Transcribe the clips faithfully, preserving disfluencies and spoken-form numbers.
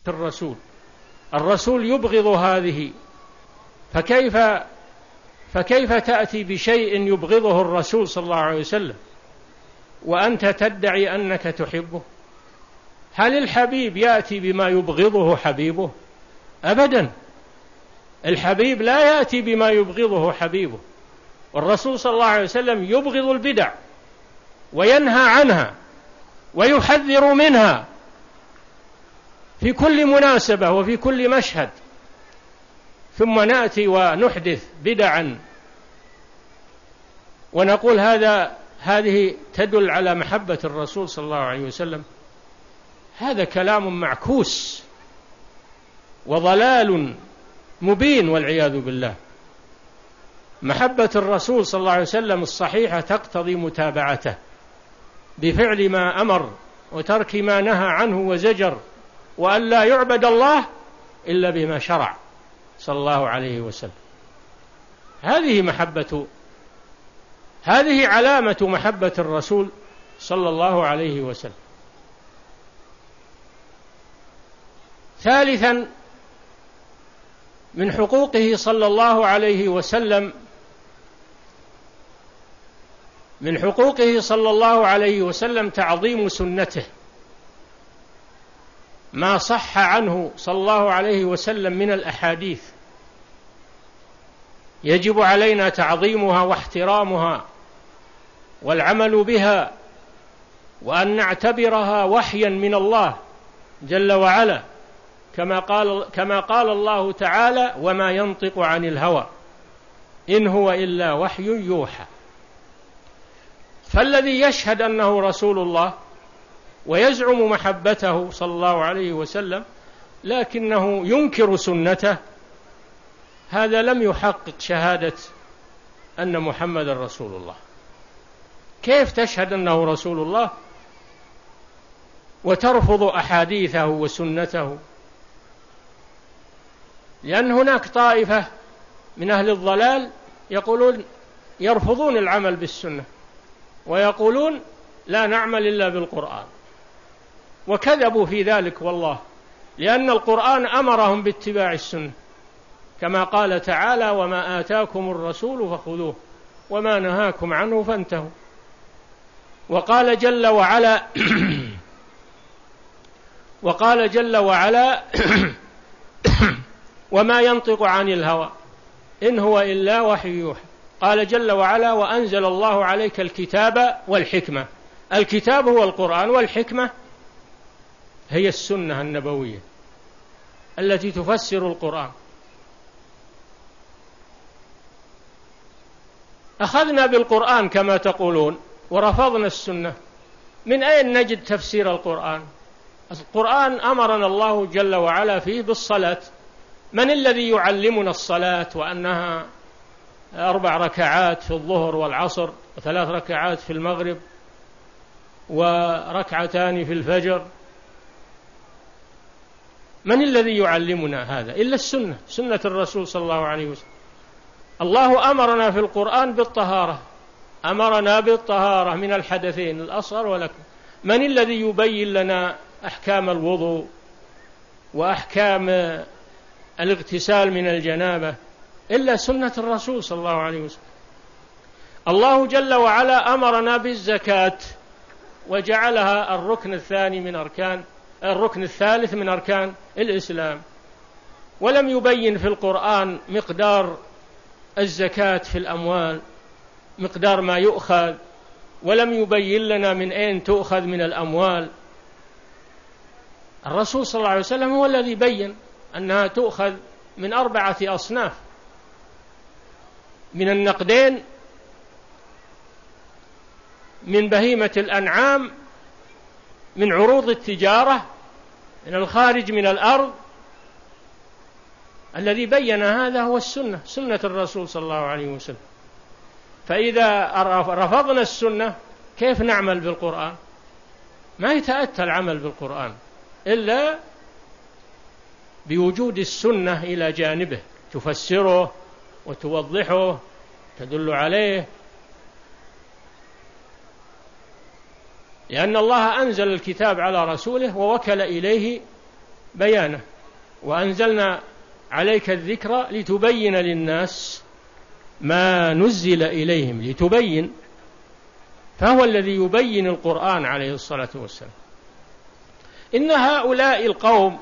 الرسول، الرسول يبغض هذه، فكيف فكيف تأتي بشيء يبغضه الرسول صلى الله عليه وسلم وأنت تدعي أنك تحبه؟ هل الحبيب يأتي بما يبغضه حبيبه؟ أبدا، الحبيب لا يأتي بما يبغضه حبيبه. والرسول صلى الله عليه وسلم يبغض البدع وينهى عنها ويحذر منها في كل مناسبة وفي كل مشهد، ثم نأتي ونحدث بدعا ونقول هذا هذه تدل على محبة الرسول صلى الله عليه وسلم. هذا كلام معكوس وضلال مبين والعياذ بالله. محبة الرسول صلى الله عليه وسلم الصحيحة تقتضي متابعته بفعل ما أمر وترك ما نهى عنه وزجر، وأن لا يعبد الله إلا بما شرع صلى الله عليه وسلم. هذه محبة، هذه علامة محبة الرسول صلى الله عليه وسلم. ثالثا، من حقوقه صلى الله عليه وسلم من حقوقه صلى الله عليه وسلم تعظيم سنته، ما صح عنه صلى الله عليه وسلم من الأحاديث يجب علينا تعظيمها واحترامها والعمل بها، وأن نعتبرها وحيا من الله جل وعلا، كما قال كما قال الله تعالى: وما ينطق عن الهوى إن هو إلا وحي يوحى. فالذي يشهد أنه رسول الله ويزعم محبته صلى الله عليه وسلم لكنه ينكر سنته، هذا لم يحقق شهادة أن محمد رسول الله. كيف تشهد أنه رسول الله وترفض أحاديثه وسنته؟ لأن هناك طائفة من أهل الضلال يقولون يرفضون العمل بالسنة ويقولون لا نعمل إلا بالقرآن، وكذبوا في ذلك والله، لأن القرآن أمرهم باتباع السنة كما قال تعالى: وما آتاكم الرسول فخذوه وما نهاكم عنه فانتهوا. وقال جل وعلا وقال جل وعلا وما ينطق عن الهوى إن هو إلا وحي يوحى. قال جل وعلا: وأنزل الله عليك الكتاب والحكمة. الكتاب هو القرآن، والحكمة هي السنة النبوية التي تفسر القرآن. أخذنا بالقرآن كما تقولون ورفضنا السنة، من أين نجد تفسير القرآن؟ القرآن أمرنا الله جل وعلا فيه بالصلاة. من الذي يعلمنا الصلاة وأنها أربع ركعات في الظهر والعصر وثلاث ركعات في المغرب وركعتان في الفجر؟ من الذي يعلمنا هذا إلا السنة، سنة الرسول صلى الله عليه وسلم. الله أمرنا في القرآن بالطهارة، أمرنا بالطهارة من الحدثين الأصغر والأكبر. من الذي يبين لنا أحكام الوضوء وأحكام الاغتسال من الجنابة إلا سنة الرسول صلى الله عليه وسلم. الله جل وعلا أمرنا بالزكاة وجعلها الركن الثاني من أركان الركن الثالث من أركان الإسلام، ولم يبين في القرآن مقدار الزكاة في الأموال، مقدار ما يؤخذ، ولم يبين لنا من أين تؤخذ من الأموال. الرسول صلى الله عليه وسلم هو الذي بين أنها تؤخذ من أربعة أصناف: من النقدين، من بهيمة الأنعام، من عروض التجارة، من الخارج من الأرض. الذي بين هذا هو السنة، سنة الرسول صلى الله عليه وسلم. فإذا رفضنا السنة كيف نعمل بالقرآن؟ ما يتأتى العمل بالقرآن إلا بوجود السنة إلى جانبه، تفسره وتوضحه، تدل عليه، لأن الله أنزل الكتاب على رسوله ووكل إليه بيانه، وأنزلنا عليك الذكر لتبين للناس ما نزل إليهم، لتبين، فهو الذي يبين القرآن عليه الصلاة والسلام. إن هؤلاء القوم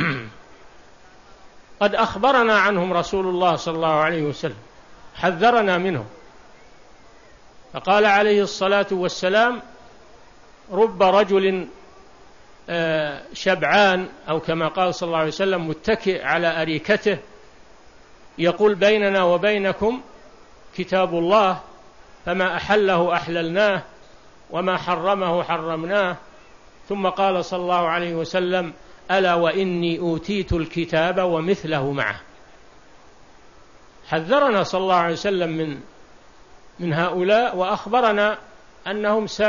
قد أخبرنا عنهم رسول الله صلى الله عليه وسلم، حذرنا منهم، فقال عليه الصلاة والسلام: رب رجل شبعان، أو كما قال صلى الله عليه وسلم متكئ على أريكته، يقول بيننا وبينكم كتاب الله، فما أحله أحللناه وما حرمه حرمناه. ثم قال صلى الله عليه وسلم: ألا وإني أوتيت الكتاب ومثله معه. حذرنا صلى الله عليه وسلم من من هؤلاء، وأخبرنا أنهم س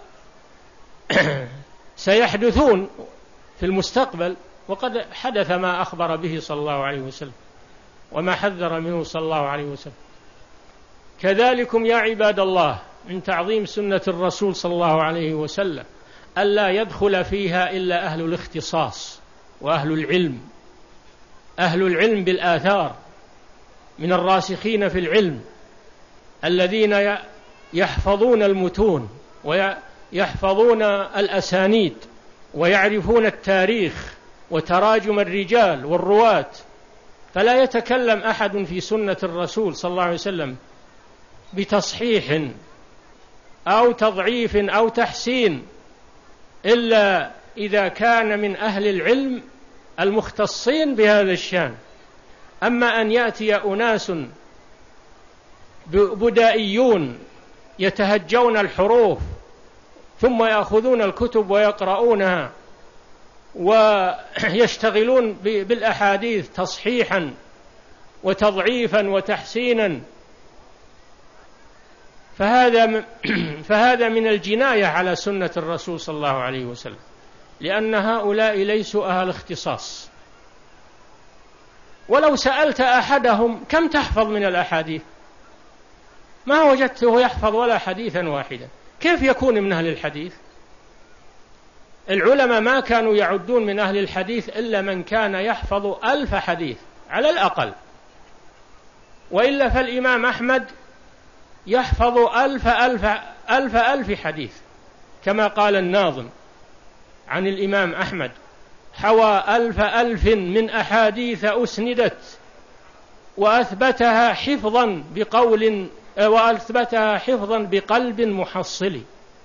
سيحدثون في المستقبل، وقد حدث ما أخبر به صلى الله عليه وسلم وما حذر منه صلى الله عليه وسلم. كذلكم يا عباد الله من تعظيم سنة الرسول صلى الله عليه وسلم ألا يدخل فيها إلا أهل الاختصاص وأهل العلم، أهل العلم بالآثار من الراسخين في العلم، الذين يحفظون المتون ويحفظون الأسانيد ويعرفون التاريخ وتراجم الرجال والرواة. فلا يتكلم أحد في سنة الرسول صلى الله عليه وسلم بتصحيح أو تضعيف أو تحسين إلا إذا كان من أهل العلم المختصين بهذا الشأن. أما أن يأتي أناس بدائيون يتهجون الحروف ثم يأخذون الكتب ويقرؤونها ويشتغلون بالأحاديث تصحيحا وتضعيفا وتحسينا، فهذا فهذا من الجناية على سنة الرسول صلى الله عليه وسلم، لأن هؤلاء ليسوا أهل اختصاص. ولو سألت أحدهم كم تحفظ من الأحاديث ما وجدته يحفظ ولا حديثا واحدا. كيف يكون من أهل الحديث؟ العلماء ما كانوا يعدون من أهل الحديث إلا من كان يحفظ ألف حديث على الأقل، وإلا فالإمام أحمد يحفظ ألف ألف ألف ألف حديث، كما قال الناظم عن الإمام أحمد: حوى ألف ألف من أحاديث أسندت وأثبتها حفظا بقول وأثبتها حفظا بقلب محصل.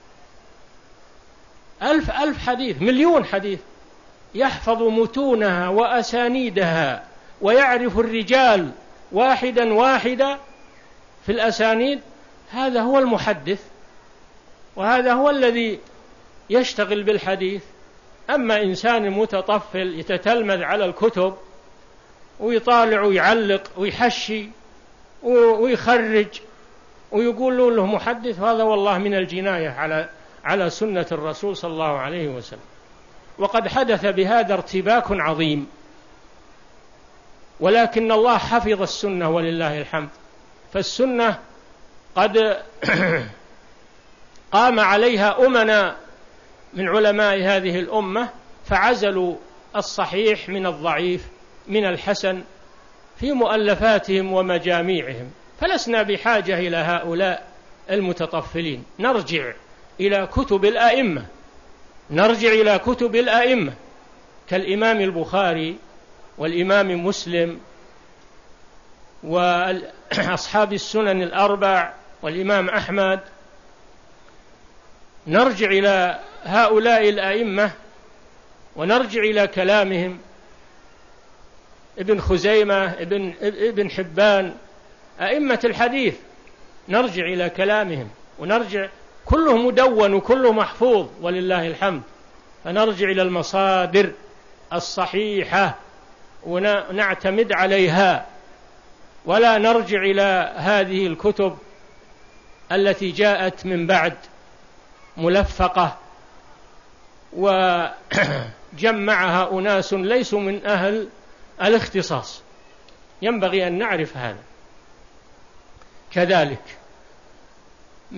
ألف ألف حديث، مليون حديث، يحفظ متونها وأسانيدها ويعرف الرجال واحدا واحدا في الأسانيد. هذا هو المحدث، وهذا هو الذي يشتغل بالحديث. أما إنسان متطفل يتتلمذ على الكتب ويطالع ويعلق ويحشي ويخرج ويقول له محدث، هذا والله من الجناية على على سنة الرسول صلى الله عليه وسلم. وقد حدث بهذا ارتباك عظيم، ولكن الله حفظ السنة ولله الحمد. فالسنة قد قام عليها أمنا من علماء هذه الأمة فعزلوا الصحيح من الضعيف من الحسن في مؤلفاتهم ومجاميعهم، فلسنا بحاجة إلى هؤلاء المتطفلين. نرجع إلى كتب الأئمة، نرجع إلى كتب الأئمة كالإمام البخاري والإمام مسلم وأصحاب السنن الأربع والإمام أحمد. نرجع إلى هؤلاء الأئمة ونرجع إلى كلامهم، ابن خزيمة، ابن, ابن حبان، أئمة الحديث، نرجع إلى كلامهم ونرجع، كله مدون وكله محفوظ ولله الحمد. فنرجع إلى المصادر الصحيحة ونعتمد عليها، ولا نرجع إلى هذه الكتب التي جاءت من بعد ملفقة وجمعها أناس ليسوا من أهل الاختصاص. ينبغي أن نعرف هذا. كذلك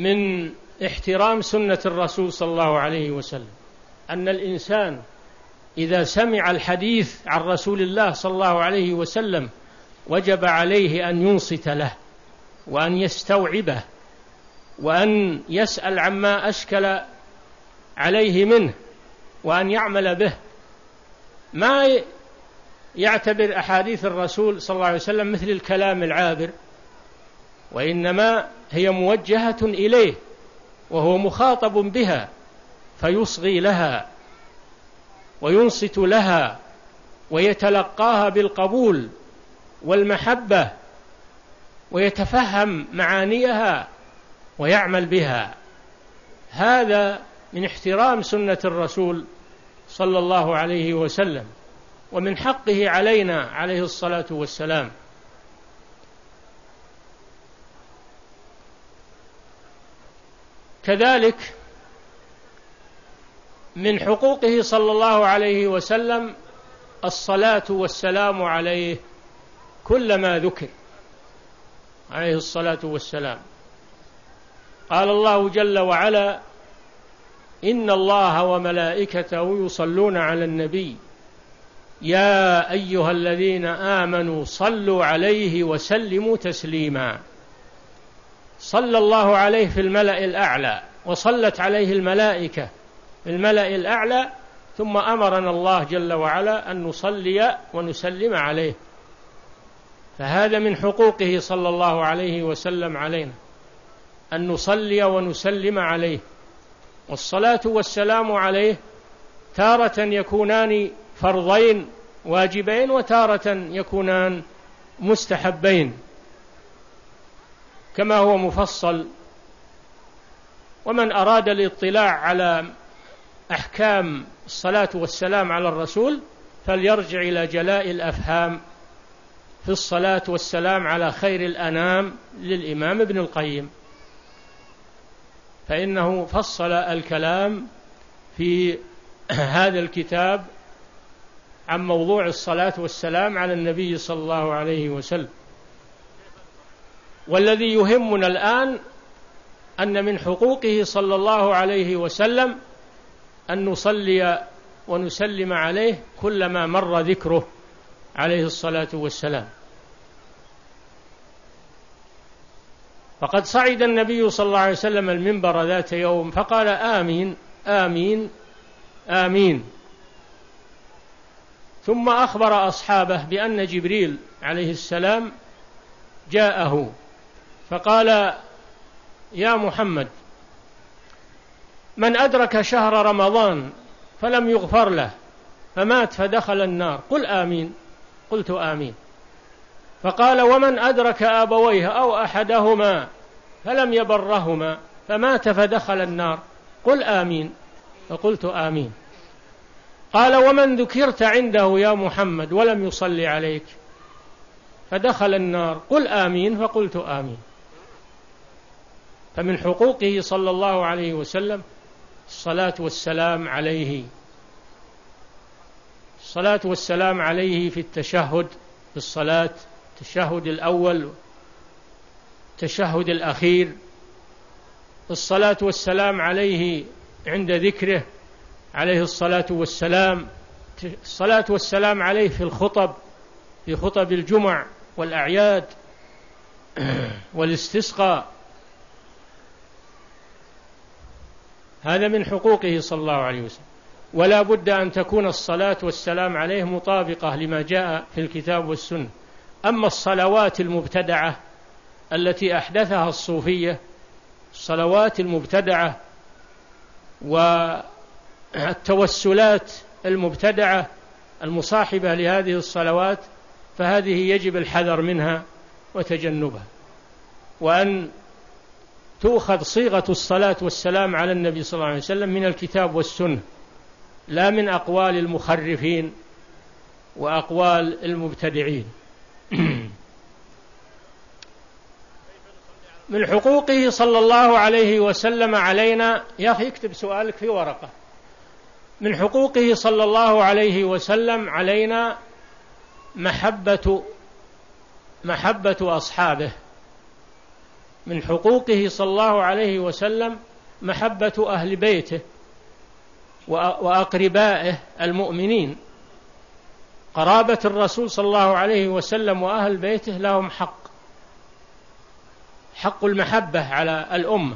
من احترام سنة الرسول صلى الله عليه وسلم أن الإنسان إذا سمع الحديث عن رسول الله صلى الله عليه وسلم وجب عليه أن ينصت له وأن يستوعبه وأن يسأل عما أشكل عليه منه وأن يعمل به، ما يعتبر أحاديث الرسول صلى الله عليه وسلم مثل الكلام العابر، وإنما هي موجهة إليه وهو مخاطب بها، فيصغي لها وينصت لها ويتلقاها بالقبول والمحبة ويتفهم معانيها ويعمل بها. هذا من احترام سنة الرسول صلى الله عليه وسلم، ومن حقه علينا عليه الصلاة والسلام. كذلك من حقوقه صلى الله عليه وسلم الصلاة والسلام عليه كلما ذكر عليه الصلاة والسلام. قال الله جل وعلا: إن الله وملائكته يصلون على النبي يا أيها الذين آمنوا صلوا عليه وسلموا تسليما. صلى الله عليه في الملأ الأعلى، وصلت عليه الملائكة في الملأ الأعلى، ثم أمرنا الله جل وعلا أن نصلي ونسلم عليه. فهذا من حقوقه صلى الله عليه وسلم علينا أن نصلي ونسلم عليه. والصلاة والسلام عليه تارة يكونان فرضين واجبين، وتارة يكونان مستحبين كما هو مفصل. ومن أراد الاطلاع على أحكام الصلاة والسلام على الرسول فليرجع إلى جلاء الأفهام في الصلاة والسلام على خير الأنام للإمام ابن القيم، فإنه فصل الكلام في هذا الكتاب عن موضوع الصلاة والسلام على النبي صلى الله عليه وسلم. والذي يهمنا الآن أن من حقوقه صلى الله عليه وسلم أن نصلي ونسلم عليه كلما مر ذكره عليه الصلاة والسلام. فقد صعد النبي صلى الله عليه وسلم المنبر ذات يوم فقال: آمين آمين آمين. ثم أخبر أصحابه بأن جبريل عليه السلام جاءه فقال: يا محمد، من أدرك شهر رمضان فلم يغفر له فمات فدخل النار قل آمين. قلت آمين. فقال: ومن أدرك أبويه أو أحدهما فلم يبرهما فمات فدخل النار قل آمين. فقلت آمين. قال: ومن ذكرت عنده يا محمد ولم يصلي عليك فدخل النار قل آمين. فقلت آمين. فمن حقوقه صلى الله عليه وسلم الصلاة والسلام عليه، الصلاة والسلام عليه في التشهد في الصلاة، التشهد الأول، التشهد الأخير، الصلاة والسلام عليه عند ذكره عليه الصلاة والسلام، الصلاة والسلام عليه في الخطب، في خطب الجمع والأعياد والاستسقاء. هذا من حقوقه صلى الله عليه وسلم. ولا بد أن تكون الصلاة والسلام عليه مطابقة لما جاء في الكتاب والسنة. أما الصلوات المبتدعة التي أحدثها الصوفية، الصلوات المبتدعة والتوسلات المبتدعة المصاحبة لهذه الصلوات، فهذه يجب الحذر منها وتجنبها، وأن تؤخذ صيغة الصلاة والسلام على النبي صلى الله عليه وسلم من الكتاب والسنة، لا من أقوال المخرفين وأقوال المبتدعين. من حقوقه صلى الله عليه وسلم علينا، يا أخي اكتب سؤالك في ورقة. من حقوقه صلى الله عليه وسلم علينا محبة محبة أصحابه. من حقوقه صلى الله عليه وسلم محبة أهل بيته وأقربائه المؤمنين. قرابة الرسول صلى الله عليه وسلم وأهل بيته لهم حق، حق المحبة على الأمة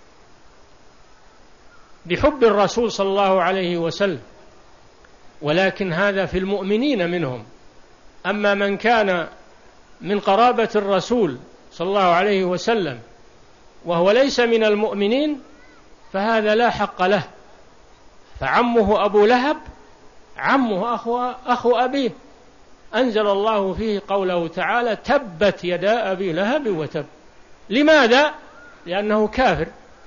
بحب الرسول صلى الله عليه وسلم، ولكن هذا في المؤمنين منهم. أما من كان من قرابة الرسول صلى الله عليه وسلم وهو ليس من المؤمنين فهذا لا حق له. فعمه أبو لهب عمه أخو, أخو أبيه، أنزل الله فيه قوله تعالى: تبت يدا أبي لهب وتب. لماذا؟ لأنه كافر،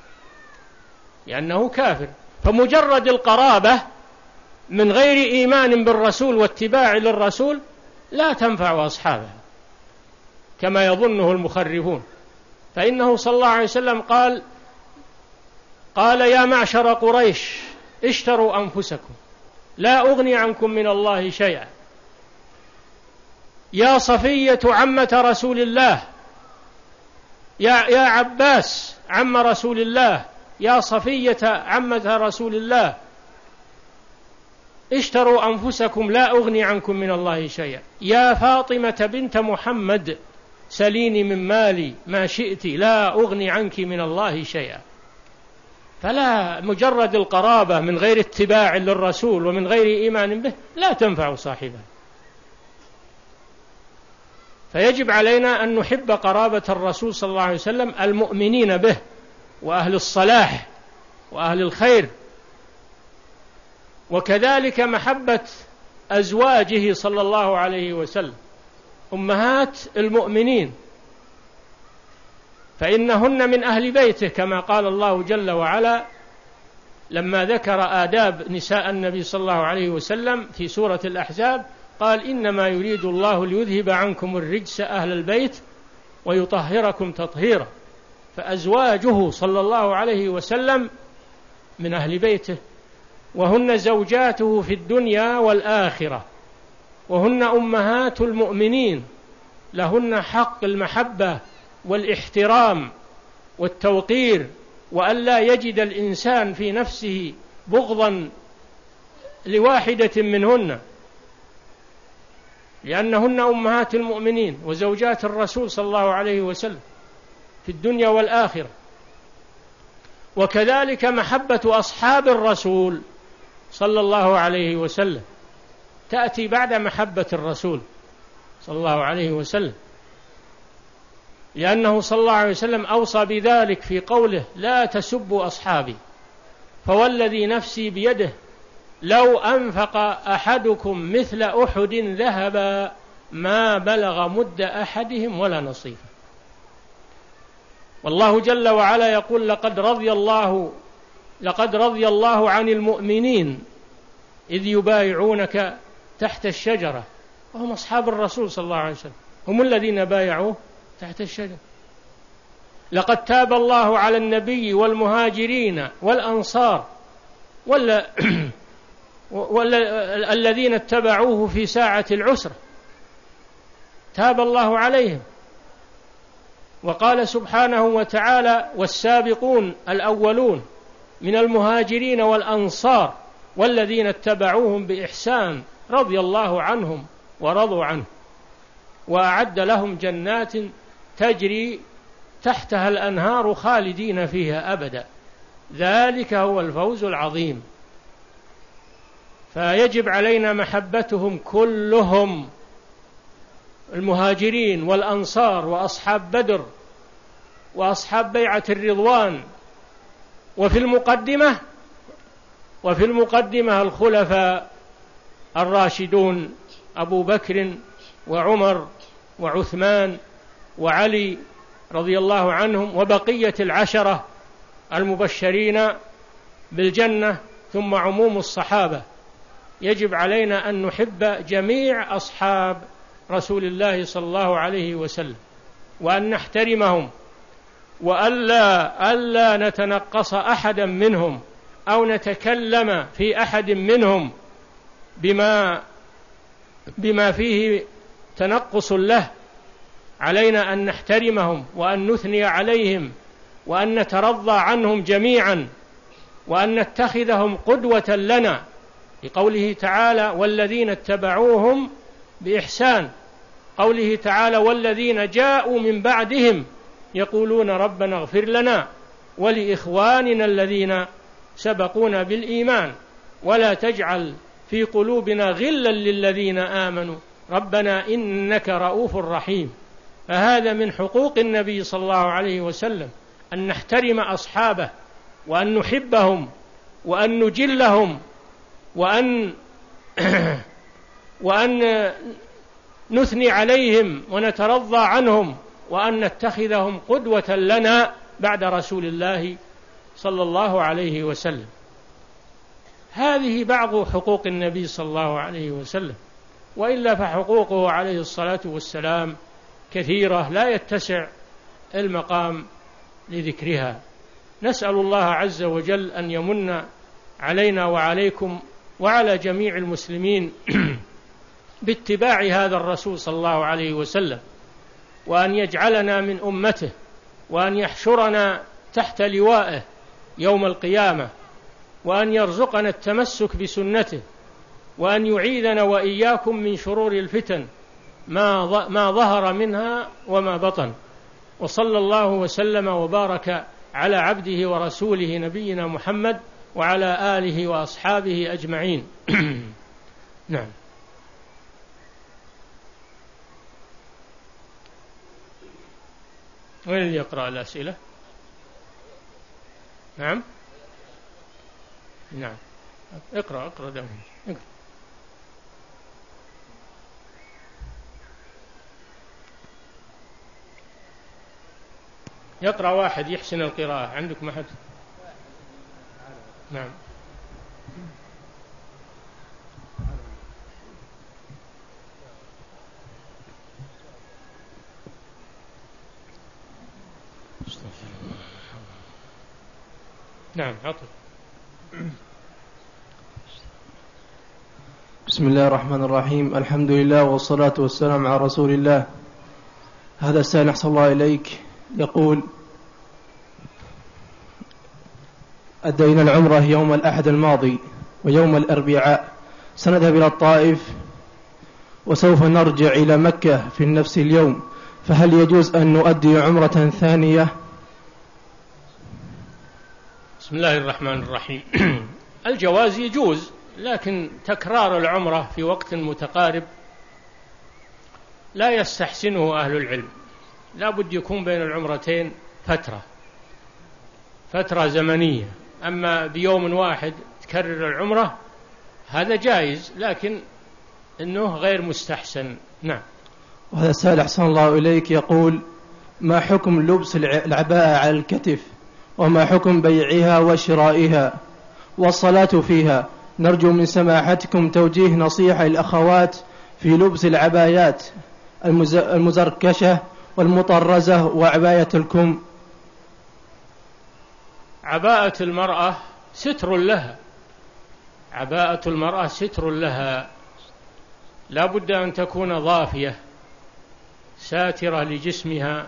لأنه كافر. فمجرد القرابة من غير إيمان بالرسول واتباع للرسول لا تنفع أصحابه كما يظنه المخرفون. فإنه صلى الله عليه وسلم قال قال يا معشر قريش اشتروا أنفسكم لا أغني عنكم من الله شيئا. يا صفية عمة رسول الله، يا يا عباس عم رسول الله، يا صفية عمة رسول الله، اشتروا أنفسكم لا أغني عنكم من الله شيئا. يا فاطمة بنت محمد سليني من مالي ما شئت لا أغني عنك من الله شيئا. فلا مجرد القرابة من غير اتباع للرسول ومن غير إيمان به لا تنفع صاحبه. فيجب علينا أن نحب قرابة الرسول صلى الله عليه وسلم المؤمنين به وأهل الصلاح وأهل الخير، وكذلك محبة أزواجه صلى الله عليه وسلم أمهات المؤمنين، فإنهن من أهل بيته كما قال الله جل وعلا لما ذكر آداب نساء النبي صلى الله عليه وسلم في سورة الأحزاب، قال: إنما يريد الله ليذهب عنكم الرجس أهل البيت ويطهركم تطهيرا. فأزواجه صلى الله عليه وسلم من أهل بيته، وهن زوجاته في الدنيا والآخرة، وهن أمهات المؤمنين، لهن حق المحبة والاحترام والتوقير، وألا يجد الإنسان في نفسه بغضا لواحدة منهن، لأنهن أمهات المؤمنين وزوجات الرسول صلى الله عليه وسلم في الدنيا والآخرة. وكذلك محبة أصحاب الرسول صلى الله عليه وسلم تأتي بعد محبة الرسول صلى الله عليه وسلم، لأنه صلى الله عليه وسلم أوصى بذلك في قوله: لا تسبوا أصحابي فوالذي نفسي بيده لو أنفق أحدكم مثل أحد ذهبا ما بلغ مد أحدهم ولا نصيفه. والله جل وعلا يقول: لقد رضي الله لقد رضي الله عن المؤمنين إذ يبايعونك تحت الشجرة، وهم أصحاب الرسول صلى الله عليه وسلم، هم الذين بايعوه تحت الشجرة. لقد تاب الله على النبي والمهاجرين والأنصار ولا ولا الذين اتبعوه في ساعة العسرة، تاب الله عليهم. وقال سبحانه وتعالى: والسابقون الأولون من المهاجرين والأنصار والذين اتبعوهم بإحسان رضي الله عنهم ورضوا عنه وأعد لهم جنات تجري تحتها الأنهار خالدين فيها أبدا ذلك هو الفوز العظيم. فيجب علينا محبتهم كلهم، المهاجرين والأنصار وأصحاب بدر وأصحاب بيعة الرضوان، وفي المقدمة وفي المقدمة الخلفاء الراشدون أبو بكر وعمر وعثمان وعلي رضي الله عنهم، وبقية العشرة المبشرين بالجنة، ثم عموم الصحابة. يجب علينا أن نحب جميع أصحاب رسول الله صلى الله عليه وسلم، وأن نحترمهم، وألا ألا نتنقص أحدا منهم أو نتكلم في أحد منهم بما بما فيه تنقص له. علينا أن نحترمهم وأن نثني عليهم وأن نترضى عنهم جميعا وأن نتخذهم قدوة لنا، لقوله تعالى والذين اتبعوهم بإحسان، قوله تعالى والذين جاءوا من بعدهم يقولون ربنا اغفر لنا ولإخواننا الذين سبقونا بالإيمان ولا تجعل في قلوبنا غلا للذين آمنوا ربنا إنك رؤوف رحيم. فهذا من حقوق النبي صلى الله عليه وسلم أن نحترم أصحابه وأن نحبهم وأن نجلهم وأن وأن نثني عليهم ونترضى عنهم وأن نتخذهم قدوة لنا بعد رسول الله صلى الله عليه وسلم. هذه بعض حقوق النبي صلى الله عليه وسلم، وإلا فحقوقه عليه الصلاة والسلام كثيرة لا يتسع المقام لذكرها. نسأل الله عز وجل أن يمن علينا وعليكم وعلى جميع المسلمين باتباع هذا الرسول صلى الله عليه وسلم، وأن يجعلنا من أمته، وأن يحشرنا تحت لوائه يوم القيامة، وأن يرزقنا التمسك بسنته، وأن يعيذنا وإياكم من شرور الفتن ما ما ظهر منها وما بطن. وصلى الله وسلم وبارك على عبده ورسوله نبينا محمد وعلى آله وأصحابه أجمعين. نعم. وين اللي يقرأ الأسئلة؟ نعم نعم اقرأ اقرأ دائما اقرأ. يقرأ واحد يحسن القراءة. عندكم أحد؟ نعم. نعم عطف. بسم الله الرحمن الرحيم. الحمد لله والصلاة والسلام على رسول الله. هذا السائل أحسن الله إليك يقول: أدينا العمرة يوم الأحد الماضي ويوم الأربعاء سنذهب إلى الطائف وسوف نرجع إلى مكة في نفس اليوم، فهل يجوز أن نؤدي عمرة ثانية؟ بسم الله الرحمن الرحيم. الجواز يجوز، لكن تكرار العمرة في وقت متقارب لا يستحسنه أهل العلم. لا بد يكون بين العمرتين فترة فترة زمنية. أما بيوم واحد تكرر العمرة هذا جائز، لكن إنه غير مستحسن. نعم. وهذا السائل أحسن الله إليك يقول: ما حكم لبس العباءة على الكتف، وما حكم بيعها وشرائها والصلاة فيها؟ نرجو من سماحتكم توجيه نصيحة للأخوات في لبس العبايات المزركشة والمطرزة وعباية الكم. عباءة المرأة ستر لها، عباءة المرأة ستر لها، لا بد أن تكون ضافية ساترة لجسمها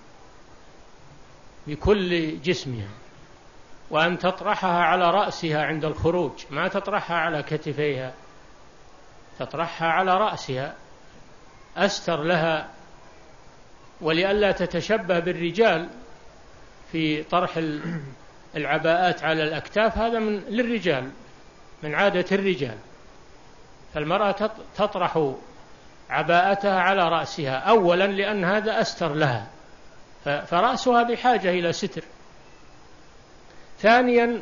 بكل جسمها، وأن تطرحها على رأسها عند الخروج، ما تطرحها على كتفيها، تطرحها على رأسها أستر لها، ولئلا تتشبه بالرجال في طرح العباءات على الأكتاف. هذا من للرجال، من عادة الرجال. فالمرأة تطرح عباءتها على رأسها أولا لأن هذا أستر لها، فرأسها بحاجة إلى ستر. ثانيا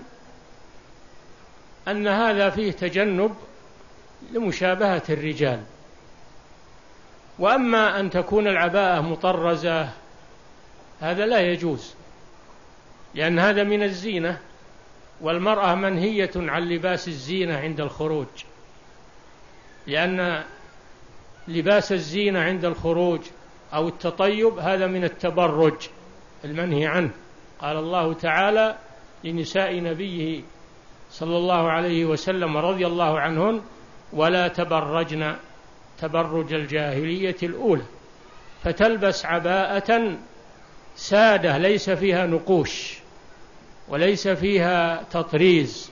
أن هذا فيه تجنب لمشابهة الرجال. وأما أن تكون العباءة مطرزة هذا لا يجوز، لأن هذا من الزينة، والمرأة منهية عن لباس الزينة عند الخروج، لأن لباس الزينة عند الخروج أو التطيب هذا من التبرج المنهي عنه. قال الله تعالى لنساء نبيه صلى الله عليه وسلم رضي الله عنهن: ولا تبرجن تبرج الجاهلية الأولى. فتلبس عباءة سادة ليس فيها نقوش، وليس فيها تطريز،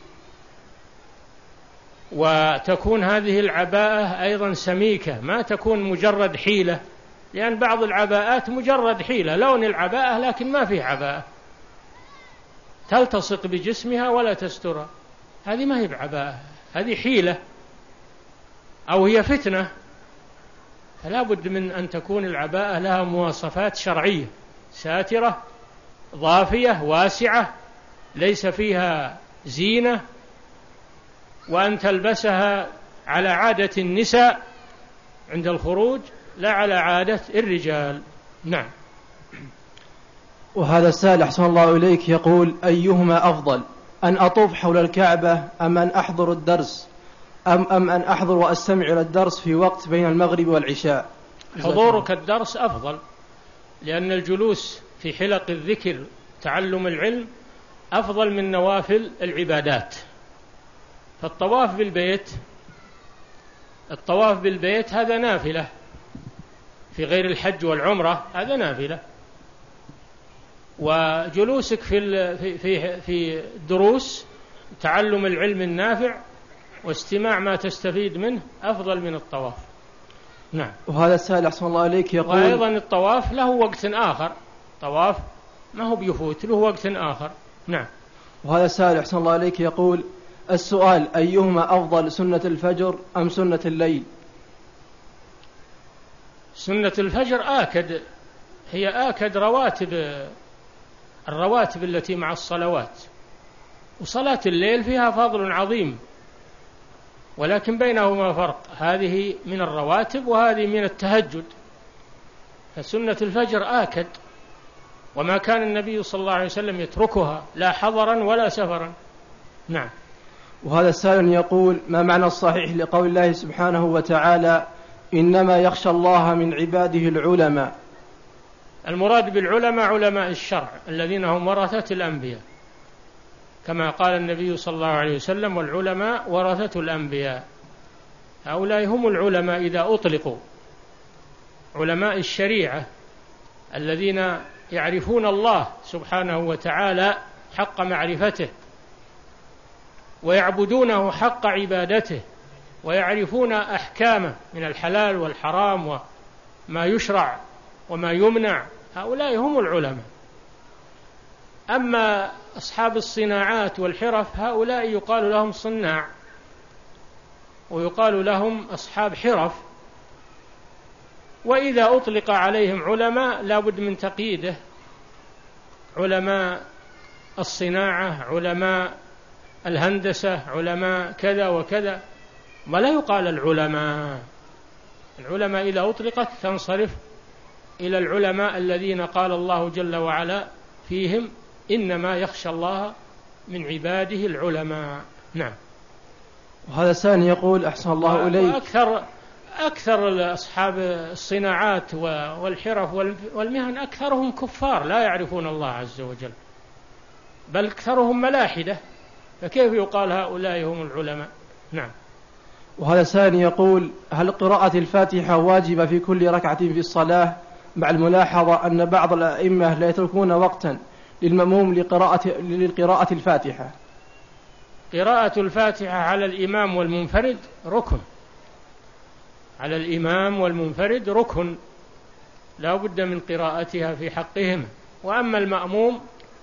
وتكون هذه العباءة أيضا سميكة، ما تكون مجرد حيلة، لأن بعض العباءات مجرد حيلة، لون العباءة لكن ما فيه عباءة، تلتصق بجسمها ولا تسترها، هذه ما هي بعباءة، هذه حيلة أو هي فتنة. فلا بد من أن تكون العباءة لها مواصفات شرعية ساترة ضافية واسعة ليس فيها زينة، وأن تلبسها على عادة النساء عند الخروج لا على عادة الرجال. نعم. وهذا السائل أحسن الله إليك يقول: أيهما أفضل، أن أطوف حول الكعبة أم أن أحضر الدرس أم, أم أن أحضر وأستمع إلى الدرس في وقت بين المغرب والعشاء؟ حضورك الدرس أفضل، لأن الجلوس في حلق الذكر تعلم العلم أفضل من نوافل العبادات. فالطواف بالبيت الطواف بالبيت هذا نافلة، في غير الحج والعمرة هذا نافلة، وجلوسك في في في دروس تعلم العلم النافع واستماع ما تستفيد منه أفضل من الطواف. نعم. وهذا السائل أحسن الله إليك يقول: وأيضا الطواف له وقت آخر، طواف ما هو بيفوت، له وقت آخر. نعم. وهذا السائل أحسن الله إليك يقول: السؤال: أيهما أفضل، سنة الفجر أم سنة الليل؟ سنة الفجر آكد، هي آكد رواتب الرواتب التي مع الصلوات، وصلاة الليل فيها فضل عظيم، ولكن بينهما فرق، هذه من الرواتب وهذه من التهجد، فسنة الفجر آكد، وما كان النبي صلى الله عليه وسلم يتركها لا حضرا ولا سفرا. نعم. وهذا السائل يقول: ما معنى الصحيح لقول الله سبحانه وتعالى: إنما يخشى الله من عباده العلماء؟ المراد بالعلماء علماء الشرع الذين هم ورثة الأنبياء، كما قال النبي صلى الله عليه وسلم: والعلماء ورثة الأنبياء. هؤلاء هم العلماء إذا أطلقوا، علماء الشريعة الذين يعرفون الله سبحانه وتعالى حق معرفته، ويعبدونه حق عبادته، ويعرفون أحكامه من الحلال والحرام وما يشرع وما يمنع، هؤلاء هم العلماء. أما أصحاب الصناعات والحرف هؤلاء يقال لهم صناع، ويقال لهم أصحاب حرف، وإذا أطلق عليهم علماء لا بد من تقييده، علماء الصناعة، علماء الهندسة، علماء كذا وكذا، ولا يقال العلماء. العلماء إذا أطلقت تنصرف إلى العلماء الذين قال الله جل وعلا فيهم: إنما يخشى الله من عباده العلماء. نعم. وهذا ثاني يقول: أحسن الله إليك. وأكثر أكثر أصحاب الصناعات والحرف والمهن أكثرهم كفار لا يعرفون الله عز وجل، بل أكثرهم ملاحدة، فكيف يقال هؤلاء هم العلماء؟ نعم. وهذا ثاني يقول: هل قراءة الفاتحة واجبة في كل ركعة في الصلاة، مع الملاحظة أن بعض الأئمة لا يتركون وقتا للمأموم لقراءة للقراءة الفاتحة؟ قراءة الفاتحة على الإمام والمنفرد ركن، على الإمام والمنفرد ركن لا بد من قراءتها في حقهم. وأما المأموم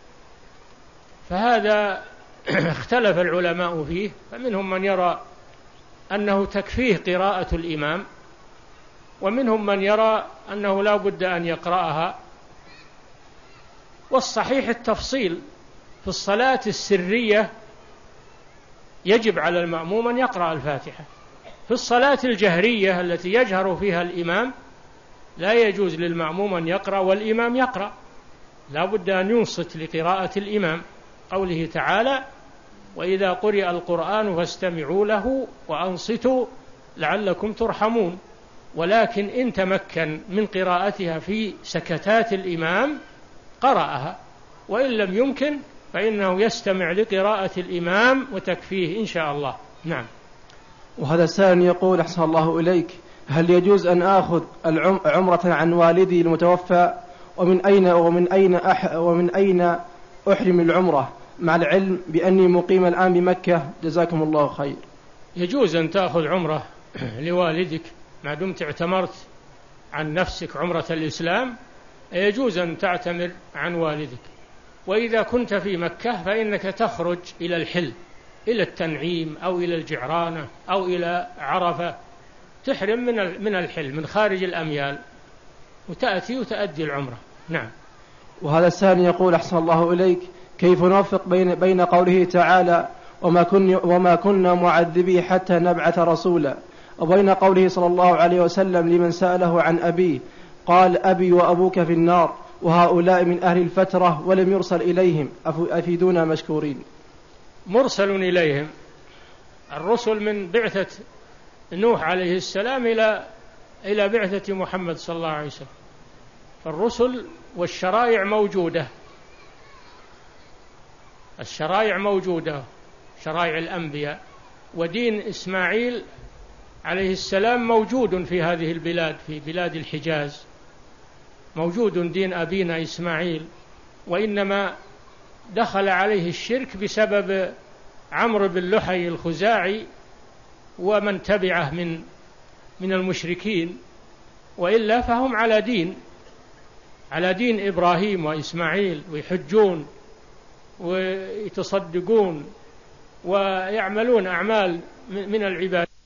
فهذا اختلف العلماء فيه، فمنهم من يرى أنه تكفيه قراءة الإمام، ومنهم من يرى أنه لا بد أن يقرأها. والصحيح التفصيل، في الصلاة السرية يجب على المأموم أن يقرأ الفاتحة، في الصلاة الجهرية التي يجهر فيها الإمام لا يجوز للمأموم أن يقرأ والإمام يقرأ، لا بد أن ينصت لقراءة الإمام، قوله تعالى: وإذا قرئ القرآن فاستمعوا له وأنصتوا لعلكم ترحمون. ولكن إن تمكن من قراءتها في سكتات الإمام قرأها، وإن لم يمكن فإنه يستمع لقراءة الإمام وتكفيه إن شاء الله. نعم. وهذا السائل يقول: أحسن الله إليك، هل يجوز أن آخذ عمرة عن والدي المتوفى، ومن أين ومن أين أح ومن أين أحرم العمرة؟ مع العلم بأني مقيم الآن بمكة؟ جزاكم الله خير. يجوز أن تأخذ عمرة لوالدك ما دمت اعتمرت عن نفسك عمرة الإسلام، يجوز أن تعتمر عن والدك. وإذا كنت في مكة فإنك تخرج إلى الحل، إلى التنعيم أو إلى الجعرانة أو إلى عرفة، تحرم من من الحل من خارج الأميال وتأتي وتأدي العمرة. نعم. وهذا الثاني يقول أحسن الله إليك: كيف نوفق بين بين قوله تعالى وما كنا وما كنا معذبي حتى نبعث رسولا، وبين قوله صلى الله عليه وسلم لمن سأله عن أبيه قال أبي وأبوك في النار، وهؤلاء من أهل الفترة ولم يرسل إليهم، أفيدونا مشكورين. مرسل إليهم الرسل من بعثة نوح عليه السلام إلى إلى بعثة محمد صلى الله عليه وسلم، فالرسل والشرائع موجودة، الشرائع موجودة، شرائع الأنبياء، ودين إسماعيل عليه السلام موجود في هذه البلاد، في بلاد الحجاز موجود دين أبينا إسماعيل، وإنما دخل عليه الشرك بسبب عمرو بن لحي الخزاعي ومن تبعه من من المشركين، وإلا فهم على دين على دين إبراهيم وإسماعيل، ويحجون ويتصدقون ويعملون أعمال من العبادة.